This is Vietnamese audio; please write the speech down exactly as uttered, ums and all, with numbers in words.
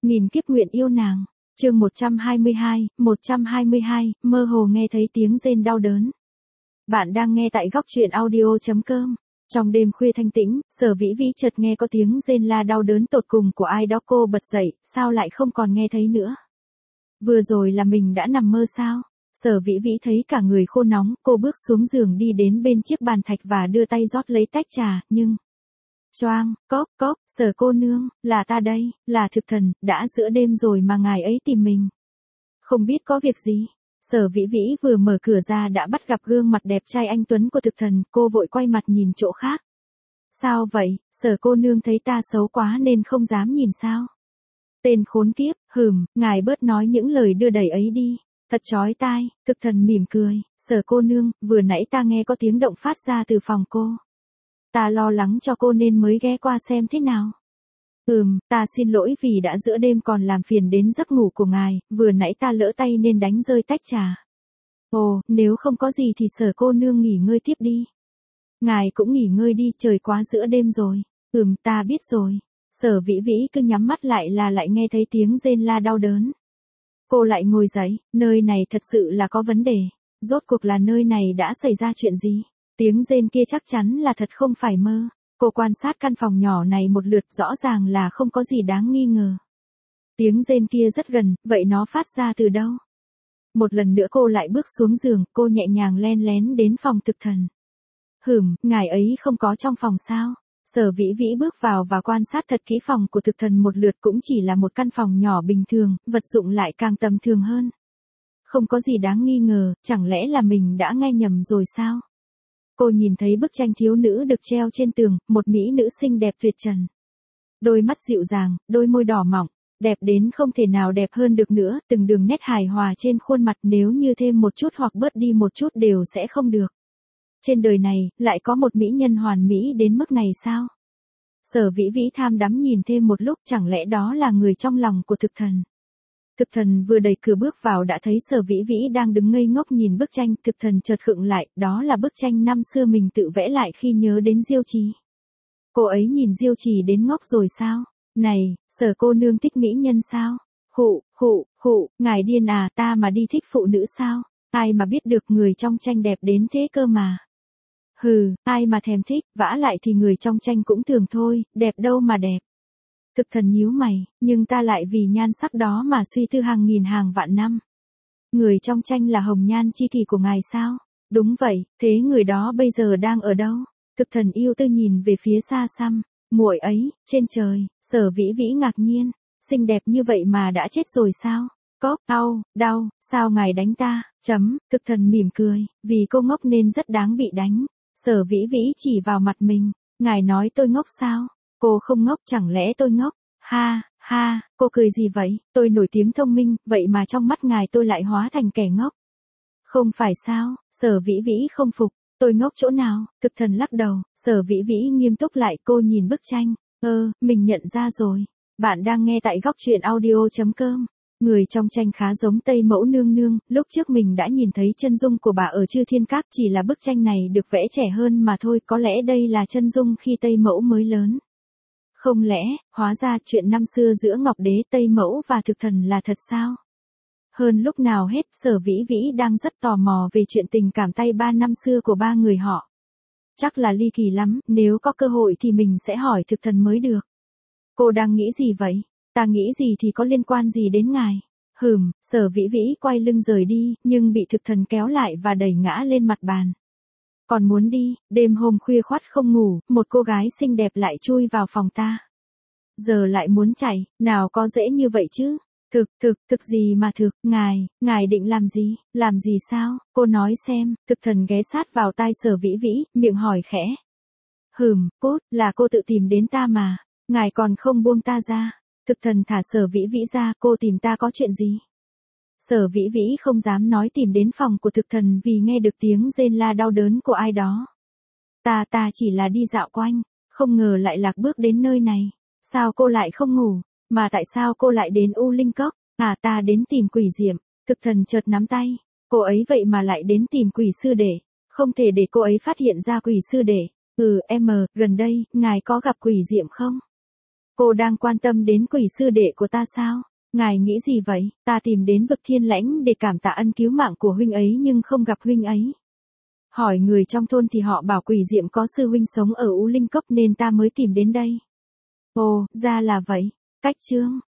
nghìn kiếp nguyện yêu nàng. Chương một trăm hai mươi hai, một trăm hai mươi hai, mơ hồ nghe thấy tiếng rên đau đớn. Bạn đang nghe tại góc truyện audio chấm com. Trong đêm khuya thanh tĩnh, Sở Vĩ Vĩ chợt nghe có tiếng rên la đau đớn tột cùng của ai đó, cô bật dậy, sao lại không còn nghe thấy nữa? Vừa rồi là mình đã nằm mơ sao? Sở Vĩ Vĩ thấy cả người khô nóng, cô bước xuống giường đi đến bên chiếc bàn thạch và đưa tay rót lấy tách trà, nhưng... Choang, cốc, cốc, Sở cô nương, là ta đây, là Thực Thần, đã giữa đêm rồi mà ngài ấy tìm mình. Không biết có việc gì? Sở Vĩ Vĩ vừa mở cửa ra đã bắt gặp gương mặt đẹp trai anh tuấn của Thực Thần, cô vội quay mặt nhìn chỗ khác. Sao vậy, Sở cô nương thấy ta xấu quá nên không dám nhìn sao? Tên khốn kiếp, hừm, ngài bớt nói những lời đưa đẩy ấy đi. Thật chói tai. Thực Thần mỉm cười, Sở cô nương, vừa nãy ta nghe có tiếng động phát ra từ phòng cô. Ta lo lắng cho cô nên mới ghé qua xem thế nào. Ừm, ta xin lỗi vì đã giữa đêm còn làm phiền đến giấc ngủ của ngài, vừa nãy ta lỡ tay nên đánh rơi tách trà. Ồ, nếu không có gì thì Sở cô nương nghỉ ngơi tiếp đi. Ngài cũng nghỉ ngơi đi, trời quá giữa đêm rồi. Ừm, ta biết rồi. Sở Vĩ Vĩ cứ nhắm mắt lại là lại nghe thấy tiếng rên la đau đớn. Cô lại ngồi dậy, nơi này thật sự là có vấn đề. Rốt cuộc là nơi này đã xảy ra chuyện gì? Tiếng rên kia chắc chắn là thật không phải mơ. Cô quan sát căn phòng nhỏ này một lượt, rõ ràng là không có gì đáng nghi ngờ. Tiếng rên kia rất gần, vậy nó phát ra từ đâu? Một lần nữa cô lại bước xuống giường, cô nhẹ nhàng len lén đến phòng Thực Thần. Hửm, ngài ấy không có trong phòng sao? Sở Vĩ Vĩ bước vào và quan sát thật kỹ phòng của Thực Thần một lượt, cũng chỉ là một căn phòng nhỏ bình thường, vật dụng lại càng tầm thường hơn. Không có gì đáng nghi ngờ, chẳng lẽ là mình đã nghe nhầm rồi sao? Cô nhìn thấy bức tranh thiếu nữ được treo trên tường, một mỹ nữ xinh đẹp tuyệt trần. Đôi mắt dịu dàng, đôi môi đỏ mọng, đẹp đến không thể nào đẹp hơn được nữa, từng đường nét hài hòa trên khuôn mặt, nếu như thêm một chút hoặc bớt đi một chút đều sẽ không được. Trên đời này, lại có một mỹ nhân hoàn mỹ đến mức này sao? Sở Vĩ Vĩ tham đắm nhìn thêm một lúc, chẳng lẽ đó là người trong lòng của Thực Thần? Thực Thần vừa đẩy cửa bước vào đã thấy Sở Vĩ Vĩ đang đứng ngây ngốc nhìn bức tranh. Thực Thần chợt khựng lại, đó là bức tranh năm xưa mình tự vẽ lại khi nhớ đến Diêu Trì. Cô ấy nhìn Diêu Trì đến ngốc rồi sao? Này, Sở cô nương thích mỹ nhân sao? Khụ, khụ, khụ, ngài điên à, ta mà đi thích phụ nữ sao? Ai mà biết được, người trong tranh đẹp đến thế cơ mà. Hừ, ai mà thèm thích, vả lại thì người trong tranh cũng thường thôi, đẹp đâu mà đẹp. Thực Thần nhíu mày, nhưng ta lại vì nhan sắc đó mà suy tư hàng nghìn hàng vạn năm. Người trong tranh là hồng nhan chi kỷ của ngài sao? Đúng vậy, thế người đó bây giờ đang ở đâu? Thực Thần yêu tư nhìn về phía xa xăm, muội ấy, trên trời. Sở Vĩ Vĩ ngạc nhiên, xinh đẹp như vậy mà đã chết rồi sao? Cốc, đau, đau, sao ngài đánh ta? Chấm, Thực Thần mỉm cười, vì cô ngốc nên rất đáng bị đánh. Sở Vĩ Vĩ chỉ vào mặt mình, ngài nói tôi ngốc sao? Cô không ngốc, chẳng lẽ tôi ngốc? Ha, ha, cô cười gì vậy? Tôi nổi tiếng thông minh, vậy mà trong mắt ngài tôi lại hóa thành kẻ ngốc. Không phải sao? Sở Vĩ Vĩ không phục, tôi ngốc chỗ nào? Thực Thần lắc đầu, Sở Vĩ Vĩ nghiêm túc lại, cô nhìn bức tranh. Ơ, mình nhận ra rồi. Bạn đang nghe tại góc truyện audio chấm com. Người trong tranh khá giống Tây Mẫu nương nương, lúc trước mình đã nhìn thấy chân dung của bà ở Chư Thiên Các, chỉ là bức tranh này được vẽ trẻ hơn mà thôi, có lẽ đây là chân dung khi Tây Mẫu mới lớn. Không lẽ, hóa ra chuyện năm xưa giữa Ngọc Đế, Tây Mẫu và Thực Thần là thật sao? Hơn lúc nào hết, Sở Vĩ Vĩ đang rất tò mò về chuyện tình cảm tay ba năm xưa của ba người họ. Chắc là ly kỳ lắm, nếu có cơ hội thì mình sẽ hỏi Thực Thần mới được. Cô đang nghĩ gì vậy? Ta nghĩ gì thì có liên quan gì đến ngài? Hừm, Sở Vĩ Vĩ quay lưng rời đi, nhưng bị Thực Thần kéo lại và đẩy ngã lên mặt bàn. Còn muốn đi, đêm hôm khuya khoắt không ngủ, một cô gái xinh đẹp lại chui vào phòng ta. Giờ lại muốn chạy, nào có dễ như vậy chứ? Thực, thực, thực gì mà thực, ngài, ngài định làm gì, làm gì sao? Cô nói xem. Thực Thần ghé sát vào tai Sở Vĩ Vĩ, miệng hỏi khẽ. Hừm, cốt, là cô tự tìm đến ta mà, ngài còn không buông ta ra. Thực Thần thả Sở Vĩ Vĩ ra, cô tìm ta có chuyện gì? Sở Vĩ Vĩ không dám nói tìm đến phòng của Thực Thần vì nghe được tiếng rên la đau đớn của ai đó. Ta ta chỉ là đi dạo quanh, không ngờ lại lạc bước đến nơi này. Sao cô lại không ngủ? Mà tại sao cô lại đến U Linh Cốc? À, ta đến tìm Quỷ Diệm. Thực Thần chợt nắm tay. Cô ấy vậy mà lại đến tìm Quỷ Sư Đệ. Không thể để cô ấy phát hiện ra Quỷ Sư Đệ. Ừ, em, gần đây, ngài có gặp Quỷ Diệm không? Cô đang quan tâm đến quỷ sư đệ của ta sao? Ngài nghĩ gì vậy? Ta tìm đến vực Thiên Lãnh để cảm tạ ân cứu mạng của huynh ấy nhưng không gặp huynh ấy. Hỏi người trong thôn thì họ bảo Quỷ Diệm có sư huynh sống ở U Linh Cốc nên ta mới tìm đến đây. Ồ, ra là vậy. Cách chương.